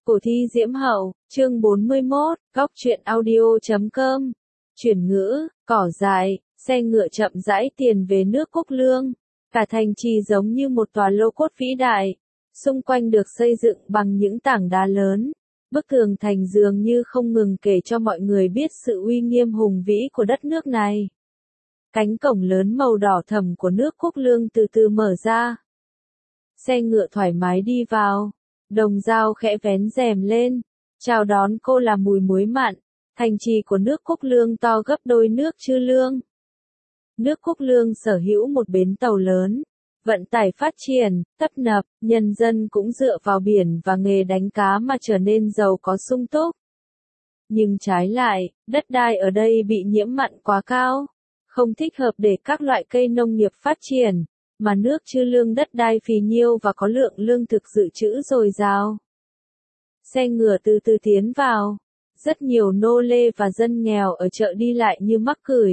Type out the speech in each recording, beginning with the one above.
Cổ thi Diễm Hậu, chương 41, góc truyện audio.com. Chuyển ngữ, cỏ dại, xe ngựa chậm rãi tiền về nước Cúc Lương. Cả thành trì giống như một tòa lô cốt vĩ đại, xung quanh được xây dựng bằng những tảng đá lớn. Bức tường thành dường như không ngừng kể cho mọi người biết sự uy nghiêm hùng vĩ của đất nước này. Cánh cổng lớn màu đỏ thẫm của nước Cúc Lương từ từ mở ra. Xe ngựa thoải mái đi vào. Đồng Dao khẽ vén rèm lên, chào đón cô là mùi muối mặn. Thành trì của nước Cúc Lương to gấp đôi nước Chư Lương. Nước Cúc Lương sở hữu một bến tàu lớn, vận tải phát triển, tấp nập, nhân dân cũng dựa vào biển và nghề đánh cá mà trở nên giàu có sung túc. Nhưng trái lại, đất đai ở đây bị nhiễm mặn quá cao, không thích hợp để các loại cây nông nghiệp phát triển. Mà nước Chư Lương đất đai phì nhiêu và có lượng lương thực dự trữ dồi dào. Xe ngựa từ từ tiến vào, rất nhiều nô lê và dân nghèo ở chợ đi lại như mắc cười.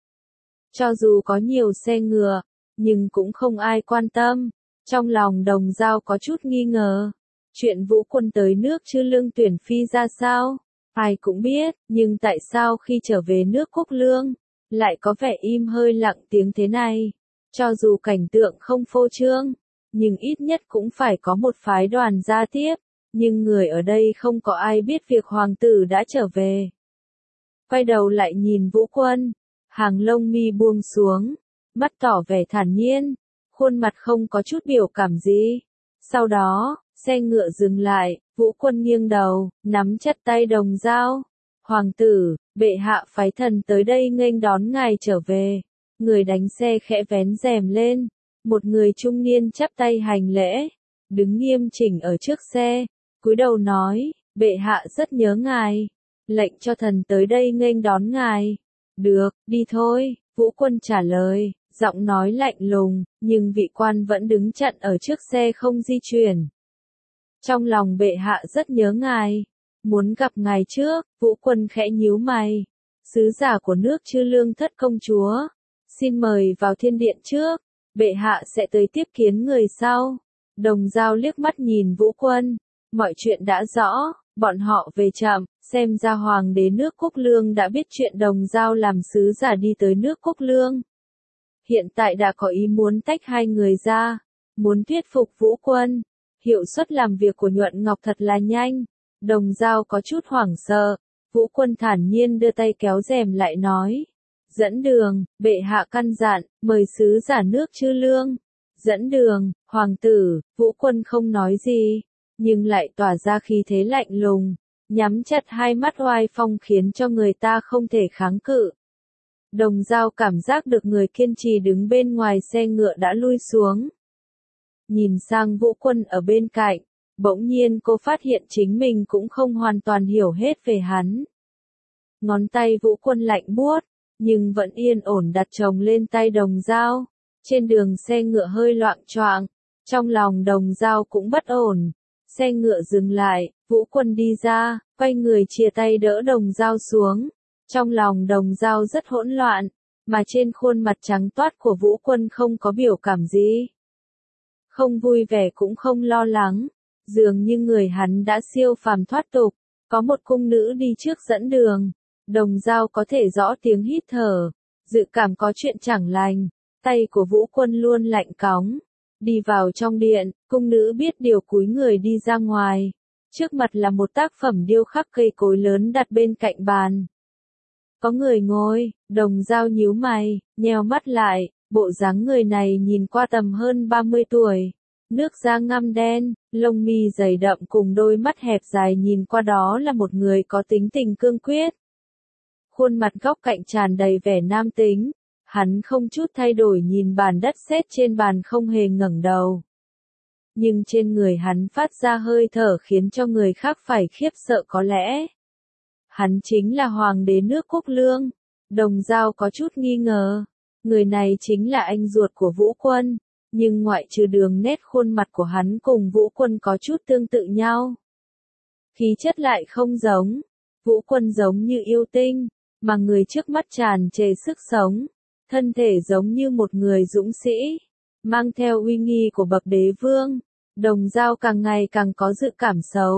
Cho dù có nhiều xe ngựa, nhưng cũng không ai quan tâm. Trong lòng Đồng Dao có chút nghi ngờ. Chuyện Vũ Quân tới nước Chư Lương tuyển phi ra sao? Ai cũng biết, nhưng tại sao khi trở về nước Cúc Lương, lại có vẻ im hơi lặng tiếng thế này? Cho dù cảnh tượng không phô trương, nhưng ít nhất cũng phải có một phái đoàn ra tiếp, nhưng người ở đây không có ai biết việc hoàng tử đã trở về. Quay đầu lại nhìn Vũ Quân, hàng lông mi buông xuống, mắt tỏ vẻ thản nhiên, khuôn mặt không có chút biểu cảm gì. Sau đó, xe ngựa dừng lại, Vũ Quân nghiêng đầu, nắm chặt tay Đồng Dao. Hoàng tử, bệ hạ phái thần tới đây nghênh đón ngài trở về. Người đánh xe khẽ vén rèm lên, một người trung niên chắp tay hành lễ, đứng nghiêm chỉnh ở trước xe, cúi đầu nói, bệ hạ rất nhớ ngài, lệnh cho thần tới đây nghênh đón ngài. Được, đi thôi, Vũ Quân trả lời, giọng nói lạnh lùng, nhưng vị quan vẫn đứng chặn ở trước xe không di chuyển. Trong lòng bệ hạ rất nhớ ngài, muốn gặp ngài trước. Vũ Quân khẽ nhíu mày, sứ giả của nước Chư Lương thất công chúa. Xin mời vào thiên điện trước, bệ hạ sẽ tới tiếp kiến người sau. Đồng Dao liếc mắt nhìn Vũ Quân, mọi chuyện đã rõ, bọn họ về chậm, xem ra hoàng đế nước Cúc Lương đã biết chuyện Đồng Dao làm sứ giả đi tới nước Cúc Lương. Hiện tại đã có ý muốn tách hai người ra, muốn thuyết phục Vũ Quân. Hiệu suất làm việc của Nhuận Ngọc thật là nhanh. Đồng Dao có chút hoảng sợ, Vũ Quân thản nhiên đưa tay kéo rèm lại nói. Dẫn đường, bệ hạ căn dặn, mời sứ giả nước Chư Lương. Dẫn đường, hoàng tử. Vũ Quân không nói gì, nhưng lại tỏa ra khí thế lạnh lùng, nhắm chặt hai mắt oai phong khiến cho người ta không thể kháng cự. Đồng Dao cảm giác được người kiên trì đứng bên ngoài xe ngựa đã lui xuống. Nhìn sang Vũ Quân ở bên cạnh, bỗng nhiên cô phát hiện chính mình cũng không hoàn toàn hiểu hết về hắn. Ngón tay Vũ Quân lạnh buốt, nhưng vẫn yên ổn đặt chồng lên tay Đồng Dao. Trên đường xe ngựa hơi loạng choạng, trong lòng Đồng Dao cũng bất ổn. Xe ngựa dừng lại, Vũ Quân đi ra, quay người chia tay đỡ Đồng Dao xuống. Trong lòng Đồng Dao rất hỗn loạn, mà trên khuôn mặt trắng toát của Vũ Quân không có biểu cảm gì. Không vui vẻ cũng không lo lắng, dường như người hắn đã siêu phàm thoát tục, có một cung nữ đi trước dẫn đường. Đồng Dao có thể rõ tiếng hít thở, dự cảm có chuyện chẳng lành, tay của Vũ Quân luôn lạnh cóng. Đi vào trong điện, cung nữ biết điều cúi người đi ra ngoài. Trước mặt là một tác phẩm điêu khắc cây cối lớn đặt bên cạnh bàn. Có người ngồi, Đồng Dao nhíu mày, nheo mắt lại, bộ dáng người này nhìn qua tầm hơn 30 tuổi. Nước da ngăm đen, lông mi dày đậm cùng đôi mắt hẹp dài nhìn qua đó là một người có tính tình cương quyết. Khuôn mặt góc cạnh tràn đầy vẻ nam tính, hắn không chút thay đổi nhìn bàn đất sét trên bàn không hề ngẩng đầu. Nhưng trên người hắn phát ra hơi thở khiến cho người khác phải khiếp sợ có lẽ. Hắn chính là hoàng đế nước Cúc Lương. Đồng Dao có chút nghi ngờ, người này chính là anh ruột của Vũ Quân, nhưng ngoại trừ đường nét khuôn mặt của hắn cùng Vũ Quân có chút tương tự nhau. Khí chất lại không giống, Vũ Quân giống như yêu tinh, mà người trước mắt tràn trề sức sống, thân thể giống như một người dũng sĩ, mang theo uy nghi của bậc đế vương. Đồng Dao càng ngày càng có dự cảm xấu,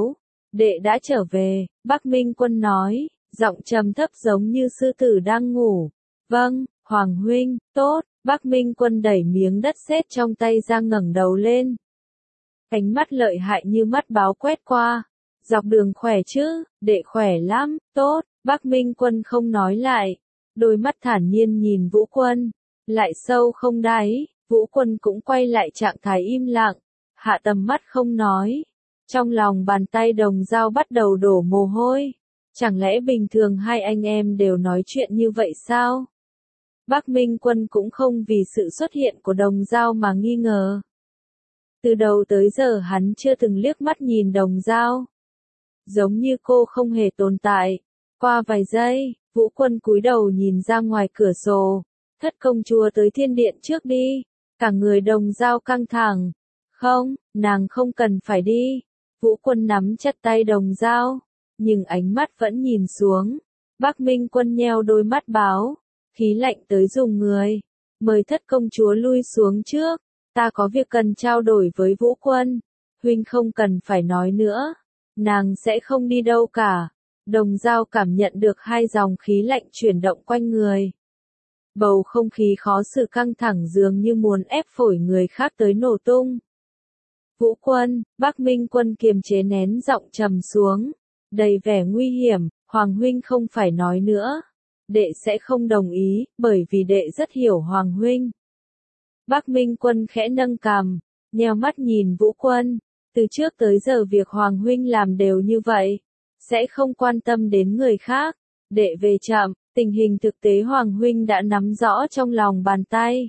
đệ đã trở về, Bắc Minh Quân nói, giọng trầm thấp giống như sư tử đang ngủ. Vâng, Hoàng huynh, tốt, Bắc Minh Quân đẩy miếng đất sét trong tay ra ngẩng đầu lên. Ánh mắt lợi hại như mắt báo quét qua. Dọc đường khỏe chứ, đệ khỏe lắm, tốt, Bắc Minh Quân không nói lại. Đôi mắt thản nhiên nhìn Vũ Quân, lại sâu không đáy, Vũ Quân cũng quay lại trạng thái im lặng, hạ tầm mắt không nói. Trong lòng bàn tay Đồng Dao bắt đầu đổ mồ hôi. Chẳng lẽ bình thường hai anh em đều nói chuyện như vậy sao? Bắc Minh Quân cũng không vì sự xuất hiện của Đồng Dao mà nghi ngờ. Từ đầu tới giờ hắn chưa từng liếc mắt nhìn Đồng Dao. Giống như cô không hề tồn tại. Qua vài giây, Vũ Quân cúi đầu nhìn ra ngoài cửa sổ. Thất công chúa tới thiên điện trước đi. Cả người Đồng Dao căng thẳng. Không, nàng không cần phải đi. Vũ Quân nắm chặt tay Đồng Dao, nhưng ánh mắt vẫn nhìn xuống. Bắc Minh Quân nheo đôi mắt báo, khí lạnh tới dùng người. Mời thất công chúa lui xuống trước, ta có việc cần trao đổi với Vũ Quân. Huynh không cần phải nói nữa, nàng sẽ không đi đâu cả. Đồng Dao cảm nhận được hai dòng khí lạnh chuyển động quanh người. Bầu không khí khó xử căng thẳng dường như muốn ép phổi người khác tới nổ tung. Vũ Quân, Bắc Minh Quân kiềm chế nén giọng trầm xuống, đầy vẻ nguy hiểm, Hoàng huynh không phải nói nữa. Đệ sẽ không đồng ý, bởi vì đệ rất hiểu Hoàng huynh. Bắc Minh Quân khẽ nâng cằm, nheo mắt nhìn Vũ Quân, từ trước tới giờ việc Hoàng huynh làm đều như vậy, sẽ không quan tâm đến người khác. Đệ về chậm, tình hình thực tế Hoàng huynh đã nắm rõ trong lòng bàn tay.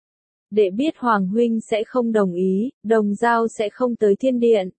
Đệ biết Hoàng huynh sẽ không đồng ý, Đồng Dao sẽ không tới thiên điện,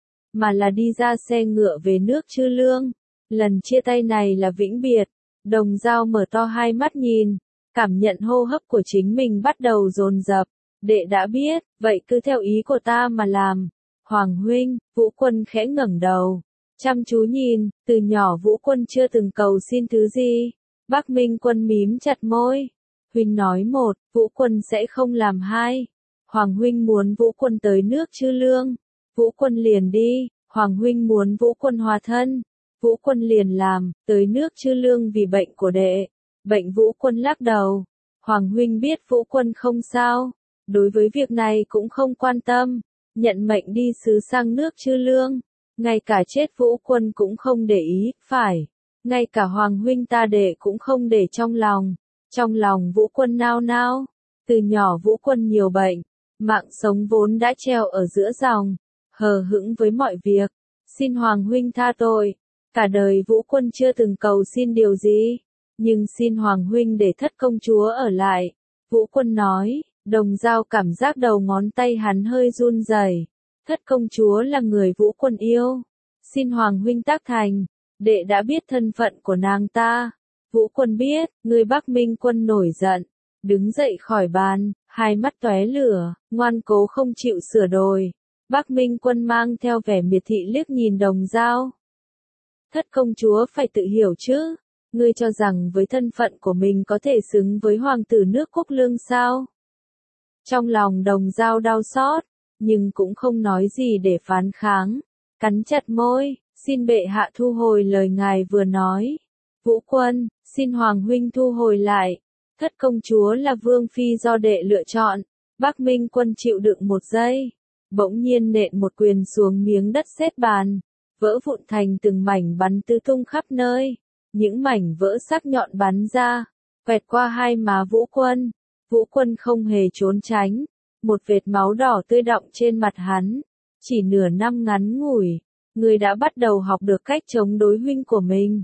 mà là đi ra xe ngựa về nước Chư Lương. Lần chia tay này là vĩnh biệt. Đồng Dao mở to hai mắt nhìn, cảm nhận hô hấp của chính mình bắt đầu dồn dập. Đệ đã biết, vậy cứ theo ý của ta mà làm. Hoàng huynh, Vũ Quân khẽ ngẩng đầu, chăm chú nhìn, từ nhỏ Vũ Quân chưa từng cầu xin thứ gì. Bắc Minh Quân mím chặt môi. Huynh nói một, Vũ Quân sẽ không làm hai. Hoàng huynh muốn Vũ Quân tới nước Chư Lương, Vũ Quân liền đi. Hoàng huynh muốn Vũ Quân hòa thân, Vũ Quân liền làm, tới nước Chư Lương vì bệnh của đệ. Bệnh Vũ Quân lắc đầu. Hoàng huynh biết Vũ Quân không sao, đối với việc này cũng không quan tâm, nhận mệnh đi sứ sang nước Chư Lương. Ngay cả chết Vũ Quân cũng không để ý, phải. Ngay cả Hoàng huynh ta đệ cũng không để trong lòng. Trong lòng Vũ Quân nao nao. Từ nhỏ Vũ Quân nhiều bệnh, mạng sống vốn đã treo ở giữa dòng, hờ hững với mọi việc. Xin Hoàng huynh tha tội. Cả đời Vũ Quân chưa từng cầu xin điều gì, nhưng xin Hoàng huynh để thất công chúa ở lại. Vũ Quân nói. Đồng Dao cảm giác đầu ngón tay hắn hơi run rẩy. Thất công chúa là người Vũ Quân yêu. Xin Hoàng huynh tác thành. Đệ đã biết thân phận của nàng ta. Vũ Quân biết, người Bắc Minh Quân nổi giận, đứng dậy khỏi bàn, hai mắt tóe lửa, ngoan cố không chịu sửa đổi. Bắc Minh Quân mang theo vẻ miệt thị liếc nhìn Đồng Dao. Thất công chúa phải tự hiểu chứ, ngươi cho rằng với thân phận của mình có thể xứng với hoàng tử nước Quốc Lương sao? Trong lòng Đồng Dao đau xót, nhưng cũng không nói gì để phán kháng, cắn chặt môi, xin bệ hạ thu hồi lời ngài vừa nói. Vũ Quân, xin Hoàng huynh thu hồi lại. Thất công chúa là vương phi do đệ lựa chọn. Bắc Minh Quân chịu đựng một giây, bỗng nhiên nện một quyền xuống miếng đất sét bàn, vỡ vụn thành từng mảnh bắn tứ tung khắp nơi. Những mảnh vỡ sắc nhọn bắn ra, quẹt qua hai má Vũ Quân. Vũ Quân không hề trốn tránh, một vệt máu đỏ tươi đọng trên mặt hắn. Chỉ nửa năm ngắn ngủi, người đã bắt đầu học được cách chống đối huynh của mình.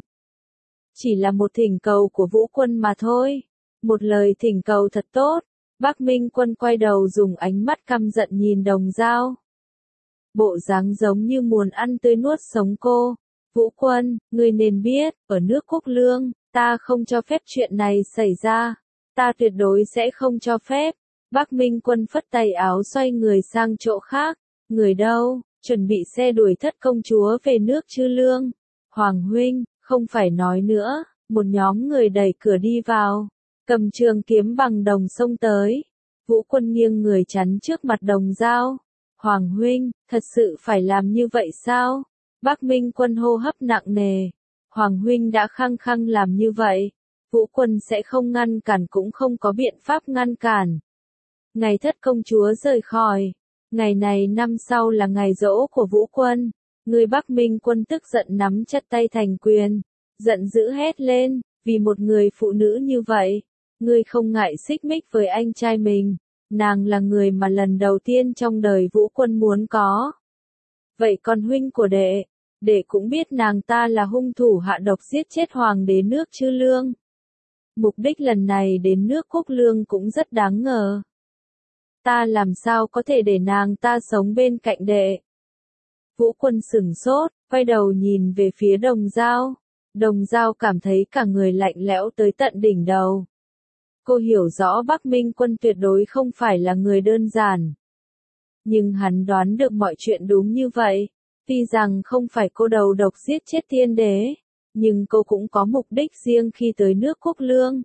Chỉ là một thỉnh cầu của Vũ Quân mà thôi. Một lời thỉnh cầu thật tốt. Bắc Minh Quân quay đầu dùng ánh mắt căm giận nhìn Đồng Dao. Bộ dáng giống như muốn ăn tươi nuốt sống cô. Vũ Quân, ngươi nên biết, ở nước Quốc Lương, ta không cho phép chuyện này xảy ra. Ta tuyệt đối sẽ không cho phép. Bắc Minh Quân phất tay áo xoay người sang chỗ khác. Người đâu, chuẩn bị xe đuổi thất công chúa về nước Chư Lương. Hoàng huynh, không phải nói nữa. Một nhóm người đẩy cửa đi vào, cầm trường kiếm bằng đồng xông tới. Vũ Quân nghiêng người chắn trước mặt Đồng Dao. Hoàng huynh, thật sự phải làm như vậy sao? Bắc Minh Quân hô hấp nặng nề. Hoàng huynh đã khăng khăng làm như vậy. Vũ Quân sẽ không ngăn cản cũng không có biện pháp ngăn cản. Ngày thất công chúa rời khỏi. Ngày này năm sau là ngày giỗ của Vũ Quân. Người Bắc Minh Quân tức giận nắm chặt tay thành quyền. Giận dữ hét lên, vì một người phụ nữ như vậy. Ngươi không ngại xích mích với anh trai mình. Nàng là người mà lần đầu tiên trong đời Vũ Quân muốn có. Vậy còn huynh của đệ cũng biết nàng ta là hung thủ hạ độc giết chết hoàng đế nước Chư Lương. Mục đích lần này đến nước Quốc Lương cũng rất đáng ngờ. Ta làm sao có thể để nàng ta sống bên cạnh đệ? Vũ Quân sửng sốt, quay đầu nhìn về phía Đồng Dao. Đồng Dao cảm thấy cả người lạnh lẽo tới tận đỉnh đầu. Cô hiểu rõ Bắc Minh Quân tuyệt đối không phải là người đơn giản. Nhưng hắn đoán được mọi chuyện đúng như vậy. Tuy rằng không phải cô đầu độc giết chết thiên đế, nhưng cô cũng có mục đích riêng khi tới nước Quốc Lương.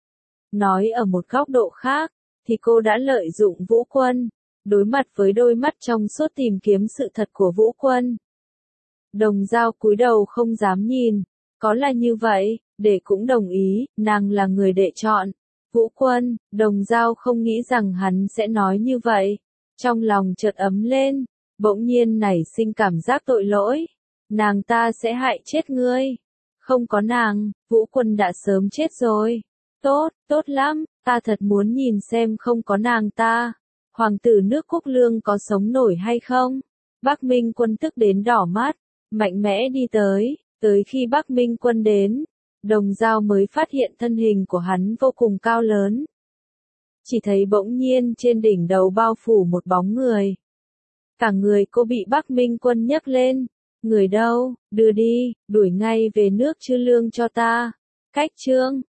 Nói ở một góc độ khác, thì cô đã lợi dụng Vũ Quân, đối mặt với đôi mắt trong suốt tìm kiếm sự thật của Vũ Quân. Đồng Dao cúi đầu không dám nhìn, có là như vậy, đệ cũng đồng ý, nàng là người đệ chọn. Vũ Quân, Đồng Dao không nghĩ rằng hắn sẽ nói như vậy. Trong lòng chợt ấm lên, bỗng nhiên nảy sinh cảm giác tội lỗi. Nàng ta sẽ hại chết ngươi. Không có nàng, Vũ Quân đã sớm chết rồi. Tốt lắm, ta thật muốn nhìn xem không có nàng ta. Hoàng tử nước Quốc Lương có sống nổi hay không? Bắc Minh Quân tức đến đỏ mắt, mạnh mẽ đi tới khi Bắc Minh Quân đến. Đồng Dao mới phát hiện thân hình của hắn vô cùng cao lớn. Chỉ thấy bỗng nhiên trên đỉnh đầu bao phủ một bóng người. Cả người cô bị Bắc Minh Quân nhấc lên. Người đâu, đưa đi, đuổi ngay về nước Chư Lương cho ta. Cách chương